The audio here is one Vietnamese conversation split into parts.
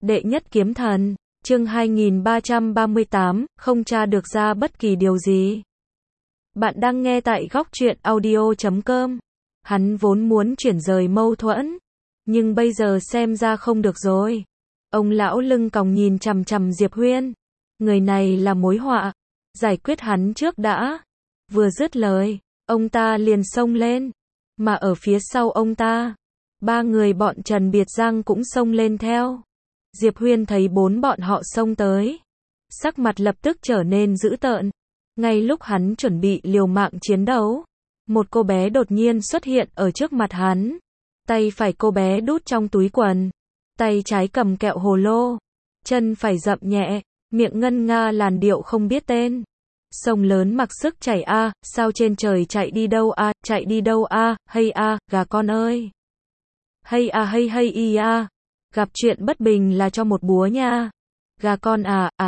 Đệ nhất kiếm thần, chương 2338, không tra được ra bất kỳ điều gì. Bạn đang nghe tại góc truyện audio.com. Hắn vốn muốn chuyển rời mâu thuẫn, nhưng bây giờ xem ra không được rồi. Ông lão lưng còng nhìn chằm chằm Diệp Huyên. Người này là mối họa, giải quyết hắn trước đã. Vừa dứt lời, ông ta liền xông lên, mà ở phía sau ông ta, ba người bọn Trần Biệt Giang cũng xông lên theo. Diệp Huyên thấy bốn bọn họ xông tới, sắc mặt lập tức trở nên dữ tợn. Ngay lúc hắn chuẩn bị liều mạng chiến đấu, một cô bé đột nhiên xuất hiện ở trước mặt hắn. Tay phải cô bé đút trong túi quần, tay trái cầm kẹo hồ lô, chân phải dậm nhẹ, miệng ngân nga làn điệu không biết tên. Sông lớn mặc sức chảy a, sao trên trời chạy đi đâu a, chạy đi đâu a, hay a, gà con ơi. Hay a hay hay y a. Gặp chuyện bất bình là cho một búa nha. Gà con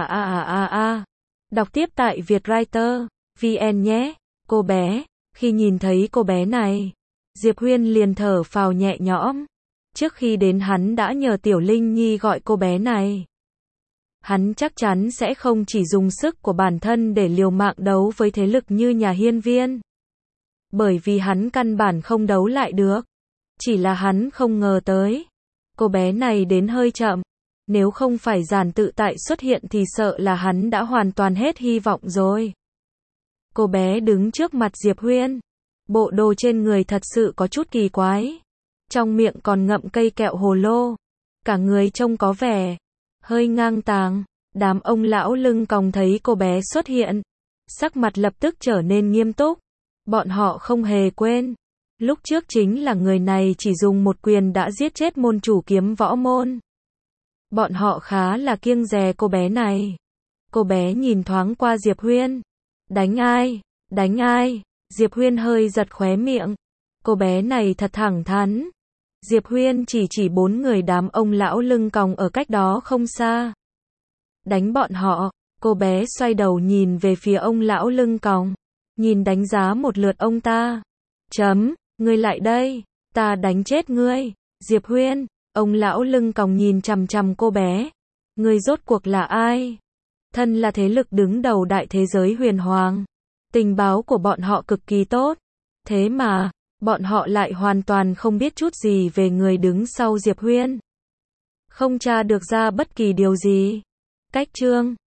à. Đọc tiếp tại Vietwriter VN nhé. Cô bé, khi nhìn thấy cô bé này, Diệp Huyên liền thở phào nhẹ nhõm. Trước khi đến hắn đã nhờ Tiểu Linh Nhi gọi cô bé này. Hắn chắc chắn sẽ không chỉ dùng sức của bản thân để liều mạng đấu với thế lực như nhà hiên viên. Bởi vì hắn căn bản không đấu lại được. Chỉ là hắn không ngờ tới, cô bé này đến hơi chậm. Nếu không phải Giản Tự Tại xuất hiện thì sợ là hắn đã hoàn toàn hết hy vọng rồi. Cô bé đứng trước mặt Diệp Huyên. Bộ đồ trên người thật sự có chút kỳ quái. Trong miệng còn ngậm cây kẹo hồ lô. Cả người trông có vẻ hơi ngang tàng. Đám ông lão lưng còng thấy cô bé xuất hiện, sắc mặt lập tức trở nên nghiêm túc. Bọn họ không hề quên, lúc trước chính là người này chỉ dùng một quyền đã giết chết môn chủ kiếm võ môn. Bọn họ khá là kiêng dè cô bé này. Cô bé nhìn thoáng qua Diệp Huyên. Đánh ai? Đánh ai? Diệp Huyên hơi giật khóe miệng. Cô bé này thật thẳng thắn. Diệp Huyên chỉ bốn người đám ông lão lưng còng ở cách đó không xa. Đánh bọn họ. Cô bé xoay đầu nhìn về phía ông lão lưng còng, nhìn đánh giá một lượt ông ta. Ngươi lại đây, ta đánh chết ngươi. Diệp Huyên, ông lão lưng còng nhìn chằm chằm cô bé. Ngươi rốt cuộc là ai? Thân là thế lực đứng đầu đại thế giới huyền hoàng. Tình báo của bọn họ cực kỳ tốt. Thế mà, bọn họ lại hoàn toàn không biết chút gì về người đứng sau Diệp Huyên. Không tra được ra bất kỳ điều gì. Cách chương